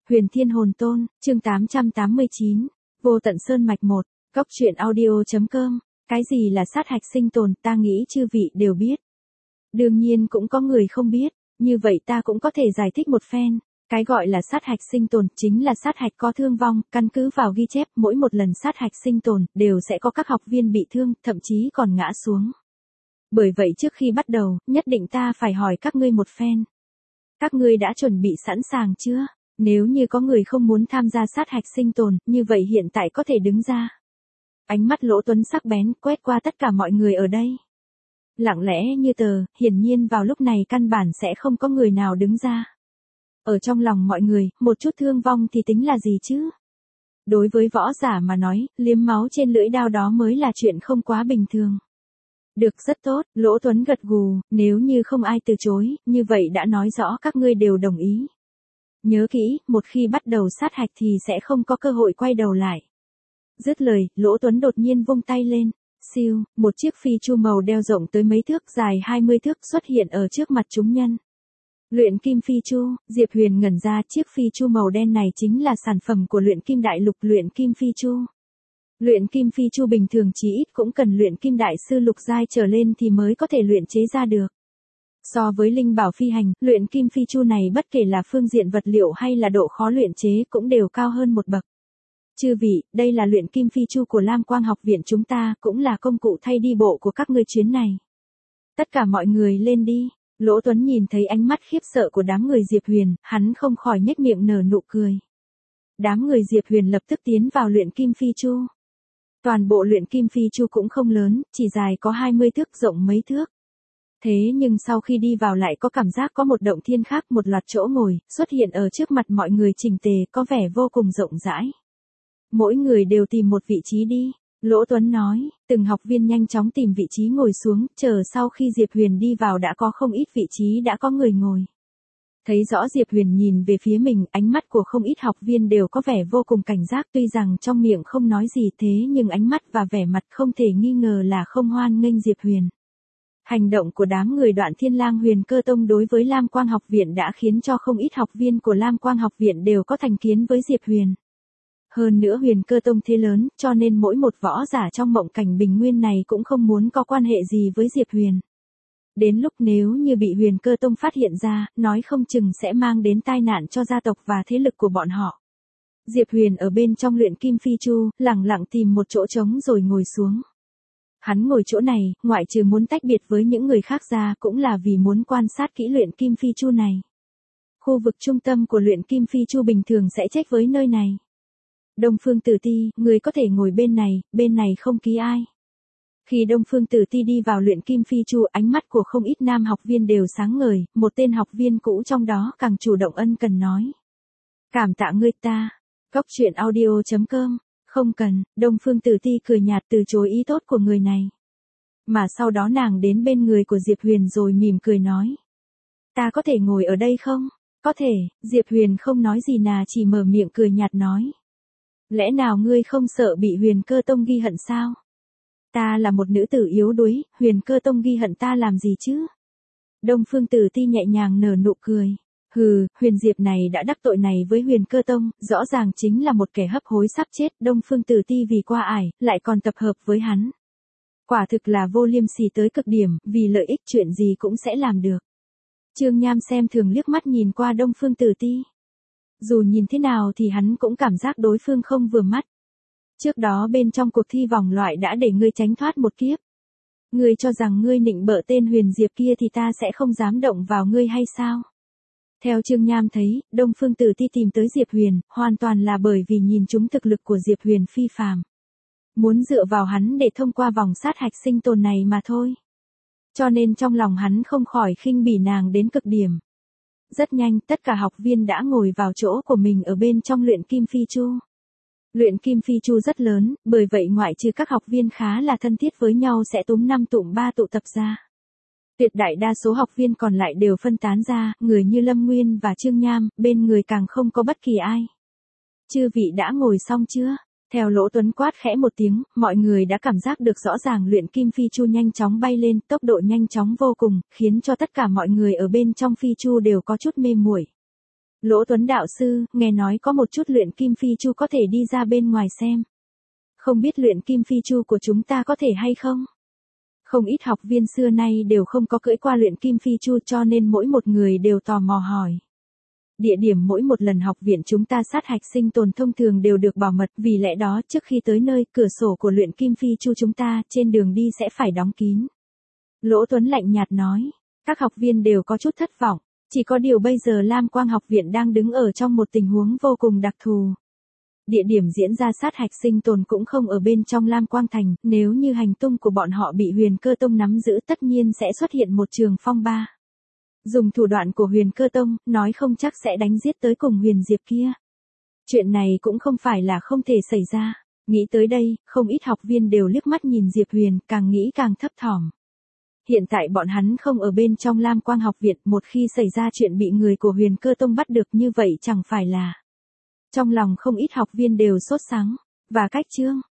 Huyền Thiên Hồn Tôn, chương 889, Vô Tận Sơn Mạch 1, Cốc truyện audio.com. Cái gì là sát hạch sinh tồn, ta nghĩ chư vị đều biết. Đương nhiên cũng có người không biết, như vậy ta cũng có thể giải thích một phen. Cái gọi là sát hạch sinh tồn chính là sát hạch có thương vong, căn cứ vào ghi chép, mỗi một lần sát hạch sinh tồn đều sẽ có các học viên bị thương, thậm chí còn ngã xuống. Bởi vậy trước khi bắt đầu, nhất định ta phải hỏi các ngươi một phen. Các ngươi đã chuẩn bị sẵn sàng chưa? Nếu như có người không muốn tham gia sát hạch sinh tồn, như vậy hiện tại có thể đứng ra. Ánh mắt Lỗ Tuấn sắc bén quét qua tất cả mọi người ở đây. Lặng lẽ như tờ, hiển nhiên vào lúc này căn bản sẽ không có người nào đứng ra. Ở trong lòng mọi người, một chút thương vong thì tính là gì chứ? Đối với võ giả mà nói, liếm máu trên lưỡi đao đó mới là chuyện không quá bình thường. Được, rất tốt, Lỗ Tuấn gật gù, nếu như không ai từ chối, như vậy đã nói rõ các ngươi đều đồng ý. Nhớ kỹ, một khi bắt đầu sát hạch thì sẽ không có cơ hội quay đầu lại. Dứt lời, Lỗ Tuấn đột nhiên vung tay lên, siêu, một chiếc phi chu màu đeo rộng tới mấy thước dài 20 thước xuất hiện ở trước mặt chúng nhân. Luyện kim phi chu, Diệp Huyền ngẩn ra, chiếc phi chu màu đen này chính là sản phẩm của luyện kim đại lục luyện kim phi chu. Luyện kim phi chu bình thường chí ít cũng cần luyện kim đại sư lục giai trở lên thì mới có thể luyện chế ra được. So với linh bảo phi hành, luyện kim phi chu này bất kể là phương diện vật liệu hay là độ khó luyện chế cũng đều cao hơn một bậc. Chư vị, đây là luyện kim phi chu của Lam Quang học viện chúng ta, cũng là công cụ thay đi bộ của các ngươi chuyến này. Tất cả mọi người lên đi. Lỗ Tuấn nhìn thấy ánh mắt khiếp sợ của đám người Diệp Huyền, hắn không khỏi nhếch miệng nở nụ cười. Đám người Diệp Huyền lập tức tiến vào luyện kim phi chu. Toàn bộ luyện kim phi chu cũng không lớn, chỉ dài có 20 thước rộng mấy thước. Thế nhưng sau khi đi vào lại có cảm giác có một động thiên khác, một loạt chỗ ngồi, xuất hiện ở trước mặt mọi người chỉnh tề, có vẻ vô cùng rộng rãi. Mỗi người đều tìm một vị trí đi. Lỗ Tuấn nói, từng học viên nhanh chóng tìm vị trí ngồi xuống, chờ sau khi Diệp Huyền đi vào đã có không ít vị trí đã có người ngồi. Thấy rõ Diệp Huyền nhìn về phía mình, ánh mắt của không ít học viên đều có vẻ vô cùng cảnh giác, tuy rằng trong miệng không nói gì thế nhưng ánh mắt và vẻ mặt không thể nghi ngờ là không hoan nghênh Diệp Huyền. Hành động của đám người Đoạn Thiên Lang Huyền Cơ Tông đối với Lam Quang học viện đã khiến cho không ít học viên của Lam Quang học viện đều có thành kiến với Diệp Huyền. Hơn nữa Huyền Cơ Tông thế lớn, cho nên mỗi một võ giả trong mộng cảnh bình nguyên này cũng không muốn có quan hệ gì với Diệp Huyền. Đến lúc nếu như bị Huyền Cơ Tông phát hiện ra, nói không chừng sẽ mang đến tai nạn cho gia tộc và thế lực của bọn họ. Diệp Huyền ở bên trong luyện kim phi chu, lặng lặng tìm một chỗ trống rồi ngồi xuống. Hắn ngồi chỗ này, ngoại trừ muốn tách biệt với những người khác ra cũng là vì muốn quan sát kỹ luyện kim phi chu này. Khu vực trung tâm của luyện kim phi chu bình thường sẽ chết với nơi này. Đông Phương Tử Ti, người có thể ngồi bên này không ký ai. Khi Đông Phương Tử Ti đi vào luyện kim phi chu, ánh mắt của không ít nam học viên đều sáng ngời, một tên học viên cũ trong đó càng chủ động ân cần nói. Cảm tạ ngươi ta. Cốc truyện audio.com. Không cần, Đông Phương Tử Ti cười nhạt từ chối ý tốt của người này. Mà sau đó nàng đến bên người của Diệp Huyền rồi mỉm cười nói. Ta có thể ngồi ở đây không? Có thể, Diệp Huyền không nói gì nà chỉ mở miệng cười nhạt nói. Lẽ nào ngươi không sợ bị Huyền Cơ Tông ghi hận sao? Ta là một nữ tử yếu đuối, Huyền Cơ Tông ghi hận ta làm gì chứ? Đông Phương Tử Ti nhẹ nhàng nở nụ cười. Hừ, Huyền Diệp này đã đắc tội này với Huyền Cơ Tông, rõ ràng chính là một kẻ hấp hối sắp chết. Đông Phương Tử Ti vì qua ải, lại còn tập hợp với hắn. Quả thực là vô liêm sỉ tới cực điểm, vì lợi ích chuyện gì cũng sẽ làm được. Trương Nham xem thường liếc mắt nhìn qua Đông Phương Tử Ti. Dù nhìn thế nào thì hắn cũng cảm giác đối phương không vừa mắt. Trước đó bên trong cuộc thi vòng loại đã để ngươi tránh thoát một kiếp. Ngươi cho rằng ngươi nịnh bợ tên Huyền Diệp kia thì ta sẽ không dám động vào ngươi hay sao? Theo Trương Nham thấy, Đông Phương Tử Ti tìm tới Diệp Huyền, hoàn toàn là bởi vì nhìn trúng thực lực của Diệp Huyền phi phàm. Muốn dựa vào hắn để thông qua vòng sát hạch sinh tồn này mà thôi. Cho nên trong lòng hắn không khỏi khinh bỉ nàng đến cực điểm. Rất nhanh, tất cả học viên đã ngồi vào chỗ của mình ở bên trong luyện kim phi chu. Luyện kim phi chu rất lớn, bởi vậy ngoại trừ các học viên khá là thân thiết với nhau sẽ túm 5 tụm 3 tụ tập ra. Tuyệt đại đa số học viên còn lại đều phân tán ra, người như Lâm Nguyên và Trương Nham, bên người càng không có bất kỳ ai. Chư vị đã ngồi xong chưa? Theo Lỗ Tuấn quát khẽ một tiếng, mọi người đã cảm giác được rõ ràng luyện kim phi chu nhanh chóng bay lên, tốc độ nhanh chóng vô cùng, khiến cho tất cả mọi người ở bên trong phi chu đều có chút mê muội. Lỗ Tuấn đạo sư, nghe nói có một chút luyện kim phi chu có thể đi ra bên ngoài xem. Không biết luyện kim phi chu của chúng ta có thể hay không? Không ít học viên xưa nay đều không có cưỡi qua luyện kim phi chu cho nên mỗi một người đều tò mò hỏi. Địa điểm mỗi một lần học viện chúng ta sát hạch sinh tồn thông thường đều được bảo mật, vì lẽ đó trước khi tới nơi, cửa sổ của luyện kim phi chu chúng ta trên đường đi sẽ phải đóng kín. Lỗ Tuấn lạnh nhạt nói, các học viên đều có chút thất vọng, chỉ có điều bây giờ Lam Quang học viện đang đứng ở trong một tình huống vô cùng đặc thù. Địa điểm diễn ra sát hạch sinh tồn cũng không ở bên trong Lam Quang Thành, nếu như hành tung của bọn họ bị Huyền Cơ Tông nắm giữ tất nhiên sẽ xuất hiện một trường phong ba. Dùng thủ đoạn của Huyền Cơ Tông, nói không chắc sẽ đánh giết tới cùng Huyền Diệp kia. Chuyện này cũng không phải là không thể xảy ra. Nghĩ tới đây, không ít học viên đều liếc mắt nhìn Diệp Huyền, càng nghĩ càng thấp thỏm. Hiện tại bọn hắn không ở bên trong Lam Quang học viện, một khi xảy ra chuyện bị người của Huyền Cơ Tông bắt được như vậy chẳng phải là. Trong lòng không ít học viên đều sốt sắng. Và cách chương